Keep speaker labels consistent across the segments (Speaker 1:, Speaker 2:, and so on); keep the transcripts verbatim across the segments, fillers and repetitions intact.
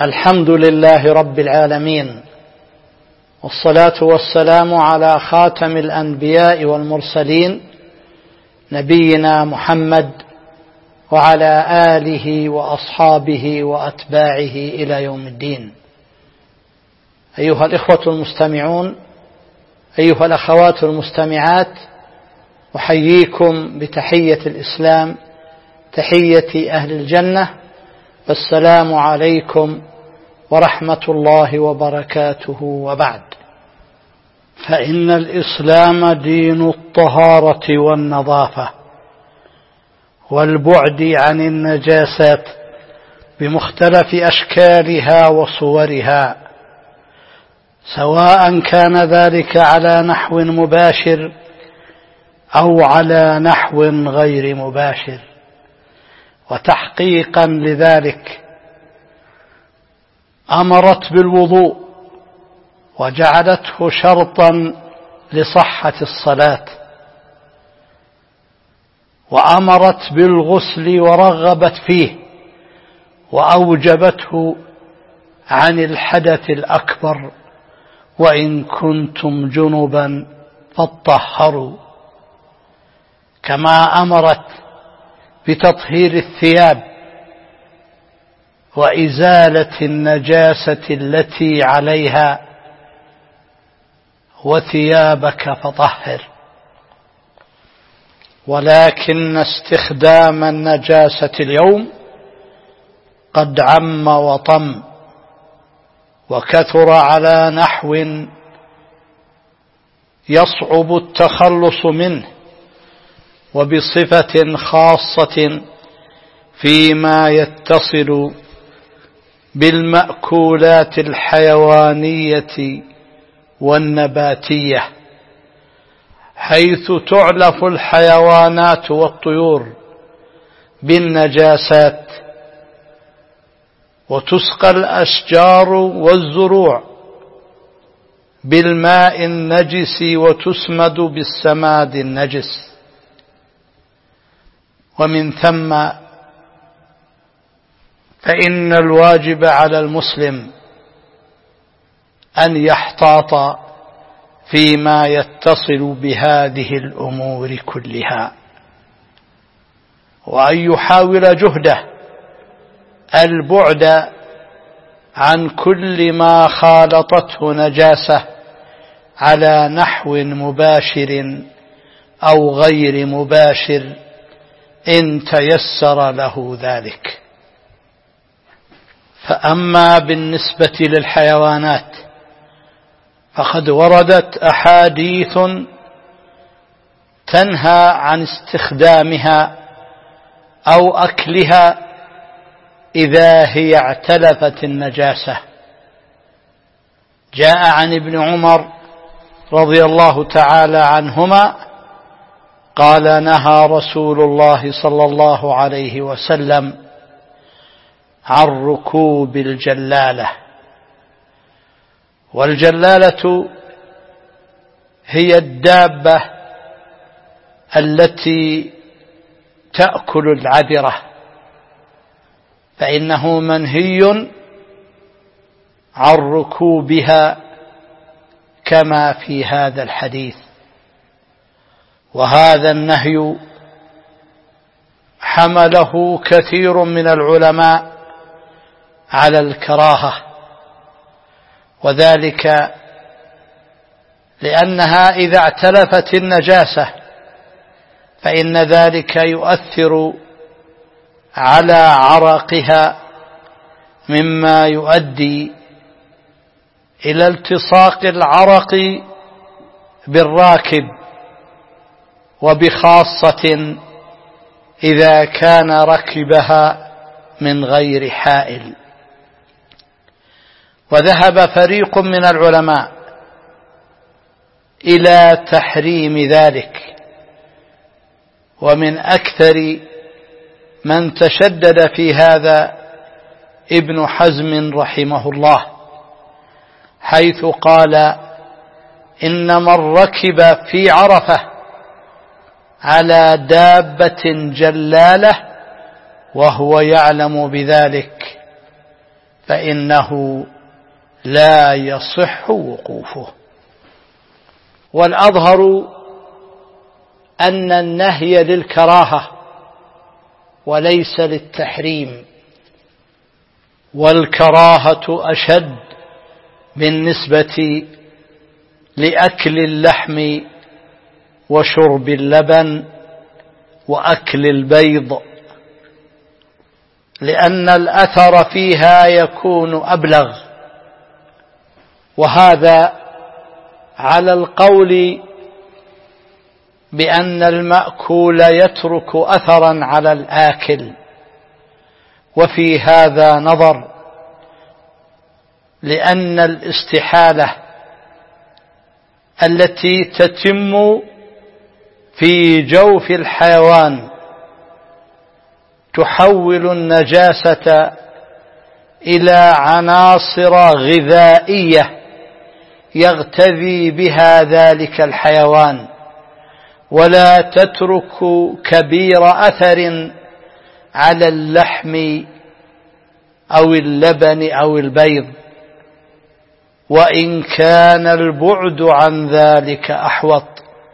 Speaker 1: الحمد لله رب العالمين، والصلاة والسلام على خاتم الأنبياء والمرسلين نبينا محمد وعلى آله وأصحابه وأتباعه إلى يوم الدين. أيها الإخوة المستمعون، أيها الأخوات المستمعات، أحييكم بتحية الإسلام، تحية أهل الجنة، السلام عليكم ورحمة الله وبركاته. وبعد، فإن الإسلام دين الطهارة والنظافة والبعد عن النجاسات بمختلف أشكالها وصورها، سواء كان ذلك على نحو مباشر أو على نحو غير مباشر. وتحقيقا لذلك أمرت بالوضوء وجعلته شرطا لصحة الصلاة، وأمرت بالغسل ورغبت فيه، وأوجبته عن الحدث الأكبر: وإن كنتم جنبا فاطهروا. كما أمرت بتطهير الثياب وإزالة النجاسة التي عليها: وثيابك فطهر. ولكن استخدام النجاسة اليوم قد عم وطم وكثر على نحو يصعب التخلص منه، وبصفة خاصة فيما يتصل بالمأكولات الحيوانية والنباتية، حيث تعلف الحيوانات والطيور بالنجاسات، وتسقى الأشجار والزروع بالماء النجس، وتسمد بالسماد النجس. ومن ثم فإن الواجب على المسلم أن يحتاط فيما يتصل بهذه الأمور كلها، وأن يحاول جهده البعد عن كل ما خالطته نجاسة على نحو مباشر أو غير مباشر إن تيسر له ذلك. فأما بالنسبة للحيوانات فقد وردت أحاديث تنهى عن استخدامها أو أكلها إذا هي اعتلفت النجاسة. جاء عن ابن عمر رضي الله تعالى عنهما قال: نهى رسول الله صلى الله عليه وسلم عن ركوب الجلالة. والجلالة هي الدابة التي تأكل العذرة، فإنه منهي عن ركوبها كما في هذا الحديث. وهذا النهي حمله كثير من العلماء على الكراهة، وذلك لأنها إذا اعتلفت النجاسة فإن ذلك يؤثر على عرقها، مما يؤدي إلى التصاق العرق بالراكب، وبخاصة إذا كان ركبها من غير حائل. وذهب فريق من العلماء إلى تحريم ذلك، ومن أكثر من تشدد في هذا ابن حزم رحمه الله، حيث قال: إن من ركب في عرفة على دابة جلالة وهو يعلم بذلك فإنه لا يصح وقوفه. والأظهر أن النهي للكراهة وليس للتحريم، والكراهة أشد بالنسبة لأكل اللحم وشرب اللبن وأكل البيض، لأن الأثر فيها يكون أبلغ، وهذا على القول بأن المأكول يترك أثرا على الآكل، وفي هذا نظر، لأن الاستحالة التي تتم في جوف الحيوان تحول النجاسة إلى عناصر غذائية يغتذي بها ذلك الحيوان، ولا تترك كبير أثر على اللحم أو اللبن أو البيض، وإن كان البعد عن ذلك أحوط.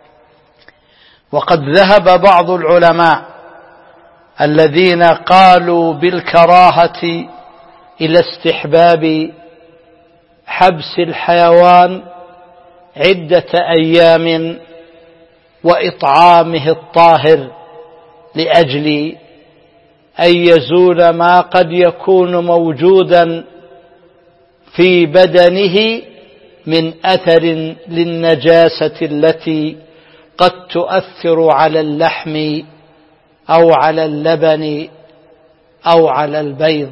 Speaker 1: وقد ذهب بعض العلماء الذين قالوا بالكراهة إلى استحباب حبس الحيوان عدة أيام وإطعامه الطاهر لأجل أن يزول ما قد يكون موجودا في بدنه من أثر للنجاسة التي قد تؤثر على اللحم أو على اللبن أو على البيض،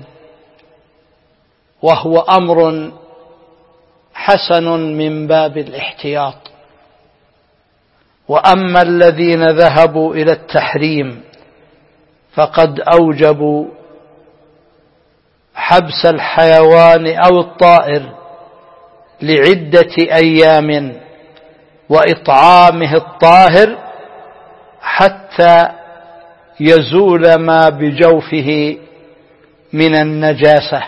Speaker 1: وهو أمر حسن من باب الاحتياط. وأما الذين ذهبوا إلى التحريم فقد أوجبوا حبس الحيوان أو الطائر لعدة أيام وإطعامه الطاهر حتى يزول ما بجوفه من النجاسة.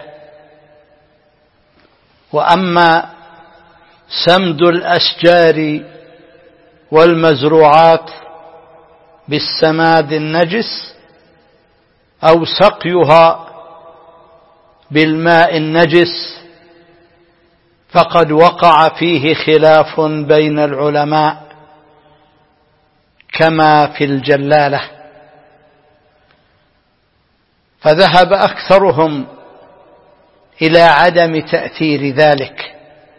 Speaker 1: وأما سمد الأشجار والمزروعات بالسماد النجس أو سقيها بالماء النجس فقد وقع فيه خلاف بين العلماء كما في الجلالة، فذهب أكثرهم إلى عدم تأثير ذلك،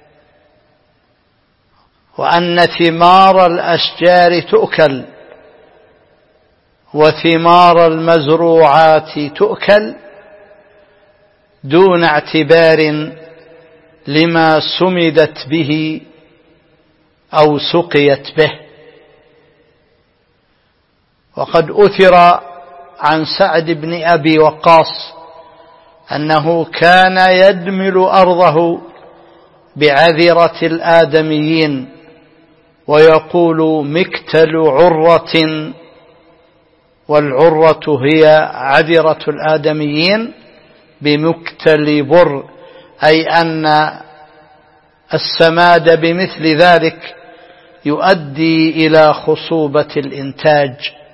Speaker 1: وأن ثمار الأشجار تؤكل وثمار المزروعات تؤكل دون اعتبار لما سمدت به أو سقيت به. وقد أثر عن سعد بن أبي وقاص أنه كان يدمل أرضه بعذرة الآدميين ويقول مكتل عرة، والعرة هي عذرة الآدميين، بمكتل بر، أي أن السماد بمثل ذلك يؤدي إلى خصوبة الإنتاج.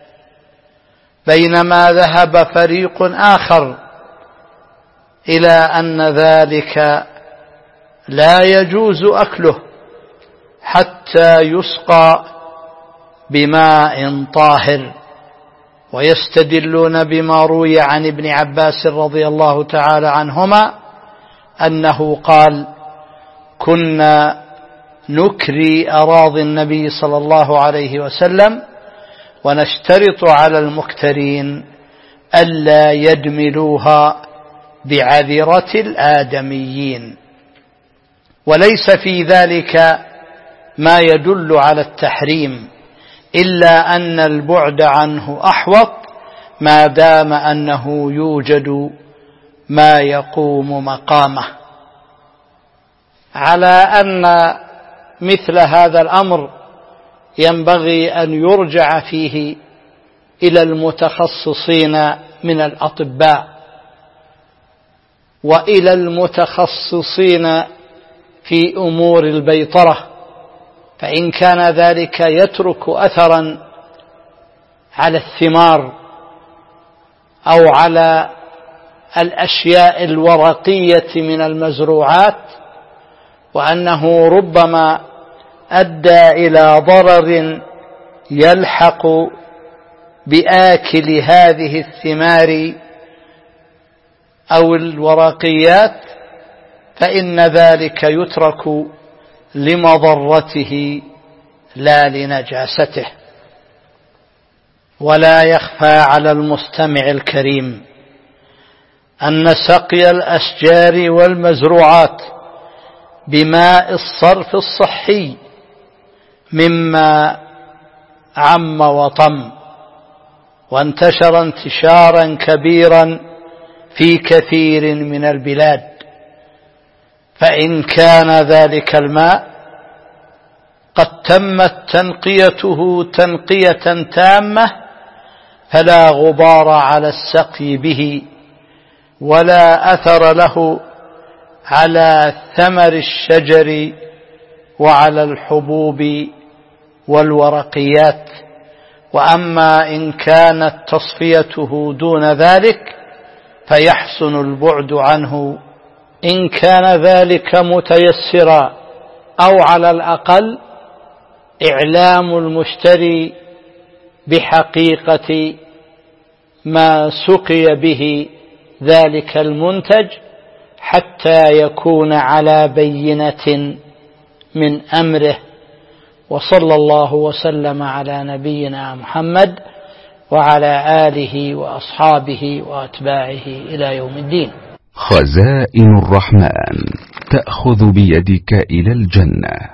Speaker 1: بينما ذهب فريق آخر إلى أن ذلك لا يجوز أكله حتى يسقى بماء طاهر، ويستدلون بما روي عن ابن عباس رضي الله تعالى عنهما أنه قال: كنا نكري أراضي النبي صلى الله عليه وسلم ونشترط على المكترين ألا يدملوها بعذرة الآدميين. وليس في ذلك ما يدل على التحريم، إلا أن البعد عنه أحوط ما دام أنه يوجد ما يقوم مقامه. على أن مثل هذا الأمر ينبغي أن يرجع فيه إلى المتخصصين من الأطباء، وإلى المتخصصين في أمور البيطرة، فإن كان ذلك يترك أثرا على الثمار أو على الأشياء الورقية من المزروعات، وأنه ربما أدى إلى ضرر يلحق بآكل هذه الثمار أو الورقيات، فإن ذلك يترك لمضرته لا لنجاسته. ولا يخفى على المستمع الكريم أن سقي الأشجار والمزروعات بماء الصرف الصحي مما عم وطم وانتشر انتشارا كبيرا في كثير من البلاد، فإن كان ذلك الماء قد تمت تنقيته تنقية تامة فلا غبار على السقي به، ولا أثر له على ثمر الشجر وعلى الحبوب والورقيات. وأما إن كانت تصفيته دون ذلك فيحسن البعد عنه إن كان ذلك متيسرا، أو على الأقل إعلام المشتري بحقيقة ما سقي به ذلك المنتج حتى يكون على بينة من أمره. وصلى الله وسلم على نبينا محمد وعلى آله وأصحابه وأتباعه إلى يوم الدين.
Speaker 2: خزائن الرحمن تأخذ بيدك إلى الجنة.